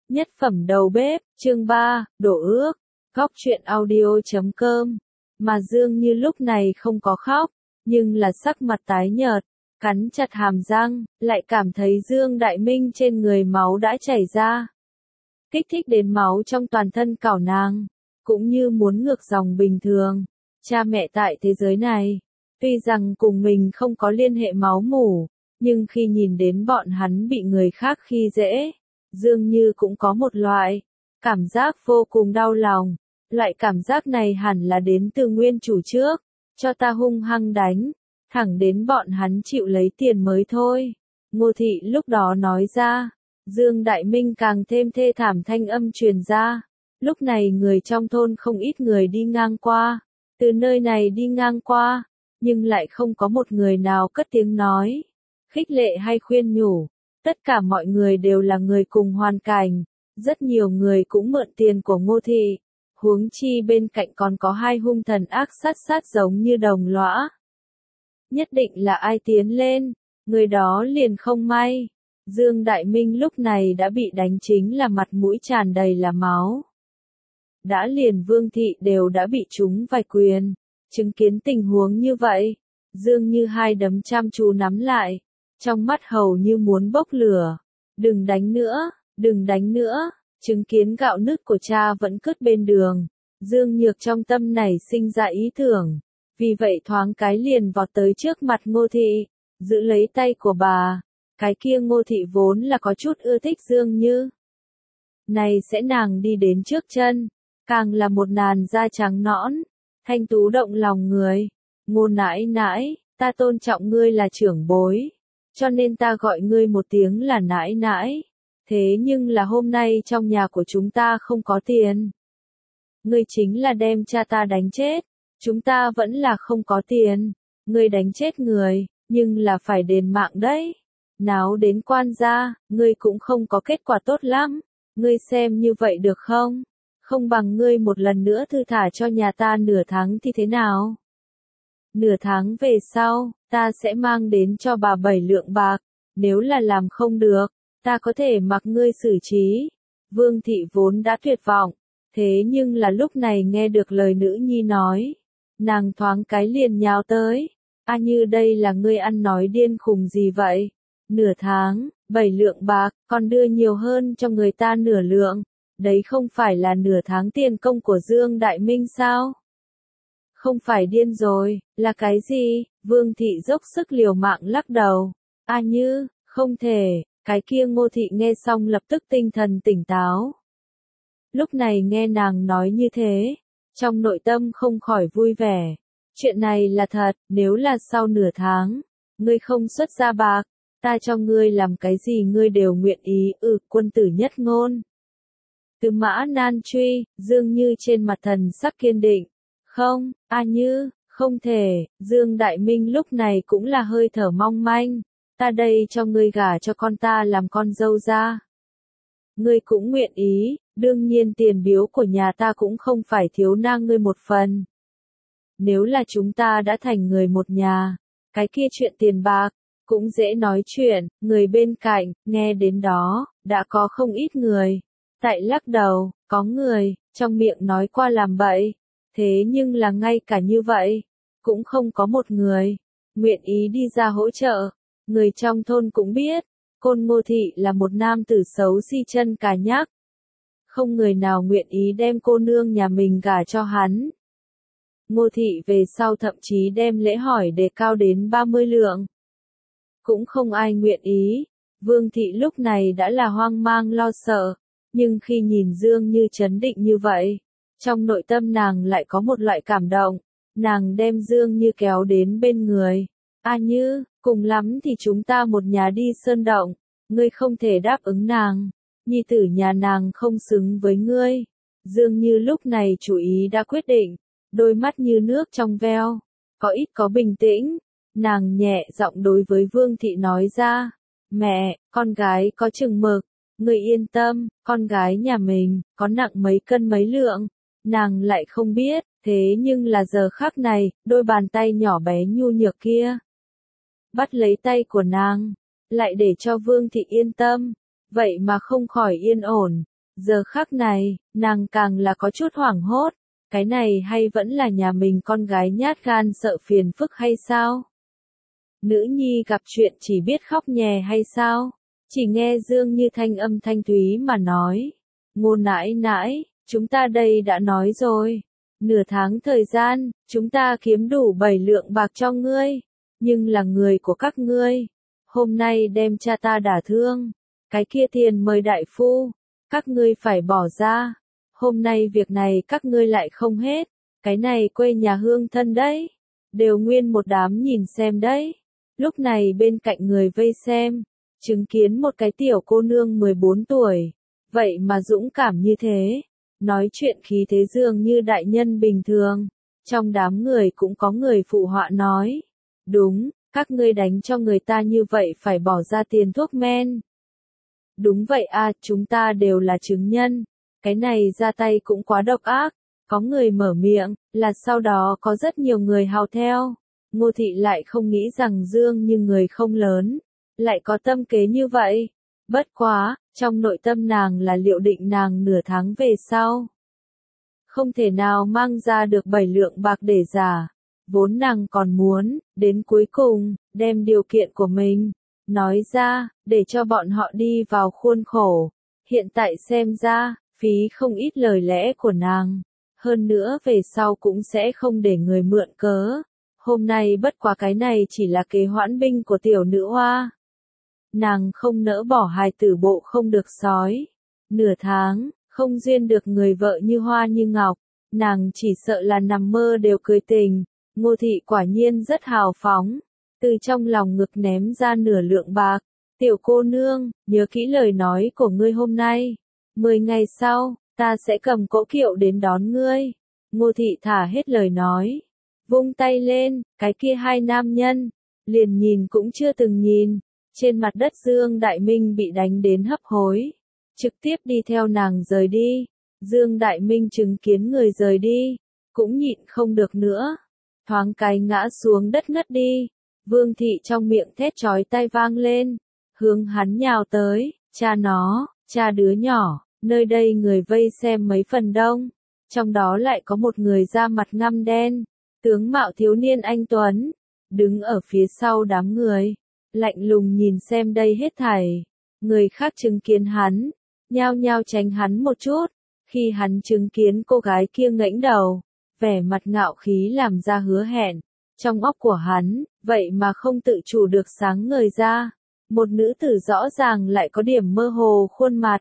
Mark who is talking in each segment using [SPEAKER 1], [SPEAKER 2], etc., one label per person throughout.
[SPEAKER 1] Nhất phẩm đầu bếp, chương 3, đổ ước, góc truyện audio.com. Mà Dương Như lúc này không có khóc, nhưng là sắc mặt tái nhợt, cắn chặt hàm răng, lại cảm thấy Dương Đại Minh trên người máu đã chảy ra. Kích thích đến máu trong toàn thân cào nàng, cũng như muốn ngược dòng bình thường. Cha mẹ tại thế giới này, tuy rằng cùng mình không có liên hệ máu mủ, nhưng khi nhìn đến bọn hắn bị người khác khi dễ, Dương Như cũng có một loại cảm giác vô cùng đau lòng. Loại cảm giác này hẳn là đến từ nguyên chủ trước, cho ta hung hăng đánh, thẳng đến bọn hắn chịu lấy tiền mới thôi. Ngô Thị lúc đó nói ra, Dương Đại Minh càng thêm thê thảm thanh âm truyền ra. Lúc này người trong thôn không ít người đi ngang qua, từ nơi này đi ngang qua, nhưng lại không có một người nào cất tiếng nói, khích lệ hay khuyên nhủ. Tất cả mọi người đều là người cùng hoàn cảnh, rất nhiều người cũng mượn tiền của Ngô Thị. Huống chi bên cạnh còn có hai hung thần ác sát giống như đồng lõa. Nhất định là ai tiến lên, người đó liền không may. Dương Đại Minh lúc này đã bị đánh chính là mặt mũi tràn đầy là máu. Đã liền Vương Thị đều đã bị trúng vài quyền. Chứng kiến tình huống như vậy, Dương Như hai đấm chăm chú nắm lại, trong mắt hầu như muốn bốc lửa. Đừng đánh nữa, đừng đánh nữa. Chứng kiến gạo nứt của cha vẫn cứt bên đường, Dương Nhược trong tâm này sinh ra ý tưởng, vì vậy thoáng cái liền vọt tới trước mặt Ngô Thị, giữ lấy tay của bà. Cái kia Ngô Thị vốn là có chút ưa thích Dương Như. Này sẽ nàng đi đến trước chân, càng là một làn da trắng nõn, thanh tú động lòng người. Ngô nãi nãi, ta tôn trọng ngươi là trưởng bối, cho nên ta gọi ngươi một tiếng là nãi nãi. Thế nhưng là hôm nay trong nhà của chúng ta không có tiền. Ngươi chính là đem cha ta đánh chết, chúng ta vẫn là không có tiền. Ngươi đánh chết người, nhưng là phải đền mạng đấy. Náo đến quan gia, ngươi cũng không có kết quả tốt lắm. Ngươi xem như vậy được không? Không bằng ngươi một lần nữa thư thả cho nhà ta nửa tháng thì thế nào? Nửa tháng về sau, ta sẽ mang đến cho bà 7 lượng bạc. Nếu là làm không được, ta có thể mặc ngươi xử trí. Vương Thị vốn đã tuyệt vọng, thế nhưng là lúc này nghe được lời nữ nhi nói, nàng thoáng cái liền nhào tới. A Như, đây là ngươi ăn nói điên khùng gì vậy? Nửa tháng, 7 lượng bạc, còn đưa nhiều hơn cho người ta nửa lượng. Đấy không phải là nửa tháng tiền công của Dương Đại Minh sao? Không phải điên rồi, là cái gì? Vương Thị dốc sức liều mạng lắc đầu. A Như, không thể. Cái kia Ngô Thị nghe xong lập tức tinh thần tỉnh táo. Lúc này nghe nàng nói như thế, trong nội tâm không khỏi vui vẻ. Chuyện này là thật, nếu là sau nửa tháng, ngươi không xuất ra bạc, ta cho ngươi làm cái gì ngươi đều nguyện ý. Quân tử nhất ngôn. Từ Mã Nan truy, Dương Như trên mặt thần sắc kiên định. Không, A Như, không thể. Dương Đại Minh lúc này cũng là hơi thở mong manh. Ta đây cho ngươi gả cho con ta làm con dâu ra. Ngươi cũng nguyện ý, đương nhiên tiền biếu của nhà ta cũng không phải thiếu nang ngươi một phần. Nếu là chúng ta đã thành người một nhà, cái kia chuyện tiền bạc, cũng dễ nói chuyện. Người bên cạnh, nghe đến đó, đã có không ít người. Tại lắc đầu, có người, trong miệng nói qua làm bậy. Thế nhưng là ngay cả như vậy, cũng không có một người nguyện ý đi ra hỗ trợ. Người trong thôn cũng biết, Côn Ngô Thị là một nam tử xấu xí chân cà nhắc. Không người nào nguyện ý đem cô nương nhà mình gả cho hắn. Ngô Thị về sau thậm chí đem lễ hỏi đề cao đến 30 lượng. Cũng không ai nguyện ý. Vương Thị lúc này đã là hoang mang lo sợ, nhưng khi nhìn Dương Như trấn định như vậy, trong nội tâm nàng lại có một loại cảm động. Nàng đem Dương Như kéo đến bên người. A Như, cùng lắm thì chúng ta một nhà đi sơn động, ngươi không thể đáp ứng nàng, nhi tử nhà nàng không xứng với ngươi. Dương Như lúc này chủ ý đã quyết định, đôi mắt như nước trong veo, có ít có bình tĩnh, nàng nhẹ giọng đối với Vương Thị nói ra, mẹ, con gái có chừng mực, ngươi yên tâm, con gái nhà mình, có nặng mấy cân mấy lượng, nàng lại không biết, thế nhưng là giờ khắc này, đôi bàn tay nhỏ bé nhu nhược kia bắt lấy tay của nàng, lại để cho Vương Thị yên tâm, vậy mà không khỏi yên ổn. Giờ khắc này, nàng càng là có chút hoảng hốt, cái này hay vẫn là nhà mình con gái nhát gan sợ phiền phức hay sao? Nữ nhi gặp chuyện chỉ biết khóc nhè hay sao? Chỉ nghe Dương Như thanh âm thanh thúy mà nói. Ngô nãi nãi, chúng ta đây đã nói rồi. Nửa tháng thời gian, chúng ta kiếm đủ 7 lượng bạc cho ngươi. Nhưng là người của các ngươi. Hôm nay đem cha ta đả thương. Cái kia tiền mời đại phu. Các ngươi phải bỏ ra. Hôm nay việc này các ngươi lại không hết. Cái này quê nhà hương thân đấy. Đều nguyên một đám nhìn xem đấy. Lúc này bên cạnh người vây xem. Chứng kiến một cái tiểu cô nương 14 tuổi. Vậy mà dũng cảm như thế. Nói chuyện khí thế dường như đại nhân bình thường. Trong đám người cũng có người phụ họa nói. Đúng, các ngươi đánh cho người ta như vậy phải bỏ ra tiền thuốc men. Đúng vậy à, chúng ta đều là chứng nhân. Cái này ra tay cũng quá độc ác. Có người mở miệng, là sau đó có rất nhiều người hào theo. Ngô thị lại không nghĩ rằng Dương Như người không lớn. Lại có tâm kế như vậy. Bất quá, trong nội tâm nàng là liệu định nàng nửa tháng về sau. Không thể nào mang ra được 7 lượng bạc để giả. Vốn nàng còn muốn, đến cuối cùng, đem điều kiện của mình, nói ra, để cho bọn họ đi vào khuôn khổ. Hiện tại xem ra, phí không ít lời lẽ của nàng. Hơn nữa về sau cũng sẽ không để người mượn cớ. Hôm nay bất quá cái này chỉ là kế hoãn binh của tiểu nữ hoa. Nàng không nỡ bỏ hài tử bộ không được sói. Nửa tháng, không duyên được người vợ như hoa như ngọc. Nàng chỉ sợ là nằm mơ đều cười tình. Ngô thị quả nhiên rất hào phóng. Từ trong lòng ngực ném ra nửa lượng bạc. Tiểu cô nương, nhớ kỹ lời nói của ngươi hôm nay. 10 ngày sau, ta sẽ cầm cỗ kiệu đến đón ngươi. Ngô thị thả hết lời nói. Vung tay lên, cái kia hai nam nhân. Liền nhìn cũng chưa từng nhìn. Trên mặt đất Dương Đại Minh bị đánh đến hấp hối. Trực tiếp đi theo nàng rời đi. Dương Đại Minh chứng kiến người rời đi. Cũng nhịn không được nữa. Thoáng cái ngã xuống đất ngất đi. Vương thị trong miệng thét chói tai vang lên. Hướng hắn nhào tới. Cha nó, cha đứa nhỏ. Nơi đây người vây xem mấy phần đông. Trong đó lại có một người da mặt ngăm đen. Tướng mạo thiếu niên anh tuấn. Đứng ở phía sau đám người. Lạnh lùng nhìn xem đây hết thảy. Người khác chứng kiến hắn. Nhao nhao tránh hắn một chút. Khi hắn chứng kiến cô gái kia ngẩng đầu. Vẻ mặt ngạo khí làm ra hứa hẹn. Trong óc của hắn, vậy mà không tự chủ được sáng ngời ra. Một nữ tử rõ ràng lại có điểm mơ hồ khuôn mặt.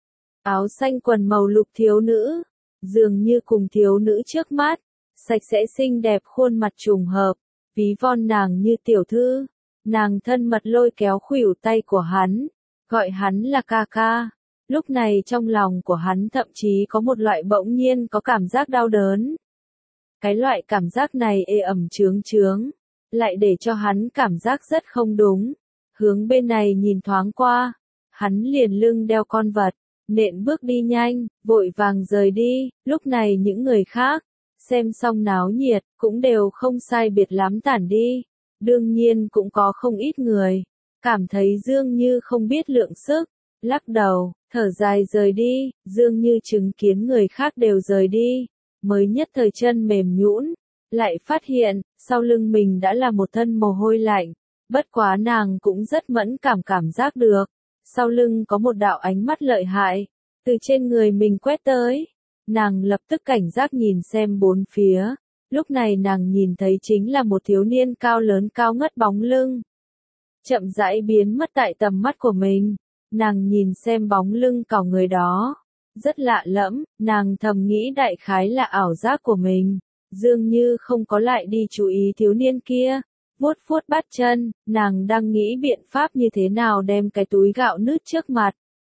[SPEAKER 1] Áo xanh quần màu lục thiếu nữ. Dường như cùng thiếu nữ trước mắt. Sạch sẽ xinh đẹp khuôn mặt trùng hợp. Ví von nàng như tiểu thư. Nàng thân mật lôi kéo khuỷu tay của hắn. Gọi hắn là ca ca. Lúc này trong lòng của hắn thậm chí có một loại bỗng nhiên có cảm giác đau đớn. Cái loại cảm giác này ê ẩm chướng chướng. Lại để cho hắn cảm giác rất không đúng. Hướng bên này nhìn thoáng qua. Hắn liền lưng đeo con vật. Nện bước đi nhanh, vội vàng rời đi. Lúc này những người khác, xem xong náo nhiệt, cũng đều không sai biệt lắm tản đi. Đương nhiên cũng có không ít người. Cảm thấy Dương Như không biết lượng sức. Lắc đầu, thở dài rời đi. Dương Như chứng kiến người khác đều rời đi. Mới nhất thời chân mềm nhũn, lại phát hiện, sau lưng mình đã là một thân mồ hôi lạnh. Bất quá nàng cũng rất mẫn cảm giác được. Sau lưng có một đạo ánh mắt lợi hại, từ trên người mình quét tới. Nàng lập tức cảnh giác nhìn xem bốn phía. Lúc này nàng nhìn thấy chính là một thiếu niên cao lớn cao ngất bóng lưng. Chậm rãi biến mất tại tầm mắt của mình. Nàng nhìn xem bóng lưng cỏ người đó. Rất lạ lẫm, nàng thầm nghĩ đại khái là ảo giác của mình. Dương Như không có lại đi chú ý thiếu niên kia. Vuốt vuốt bát chân, nàng đang nghĩ biện pháp như thế nào đem cái túi gạo nứt trước mặt.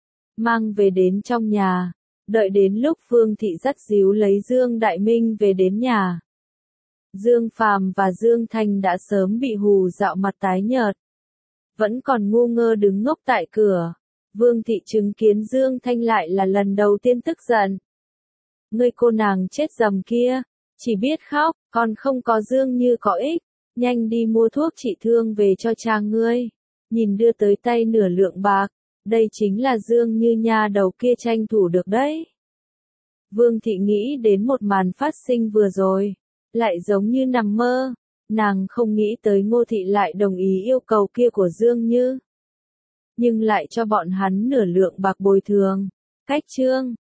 [SPEAKER 1] Mang về đến trong nhà. Đợi đến lúc Phương Thị dắt díu lấy Dương Đại Minh về đến nhà. Dương Phàm và Dương Thanh đã sớm bị hù dạo mặt tái nhợt. Vẫn còn ngu ngơ đứng ngốc tại cửa. Vương Thị chứng kiến Dương Thanh lại là lần đầu tiên tức giận. Ngươi cô nàng chết dầm kia, chỉ biết khóc, còn không có Dương Như có ích. Nhanh đi mua thuốc trị thương về cho cha ngươi. Nhìn đưa tới tay nửa lượng bạc, Đây chính là Dương Như nha đầu kia tranh thủ được đấy. Vương Thị nghĩ đến một màn phát sinh vừa rồi, lại giống như nằm mơ, nàng không nghĩ tới Ngô Thị lại đồng ý yêu cầu kia của Dương Như. Nhưng lại cho bọn hắn nửa lượng bạc bồi thường. Cách chương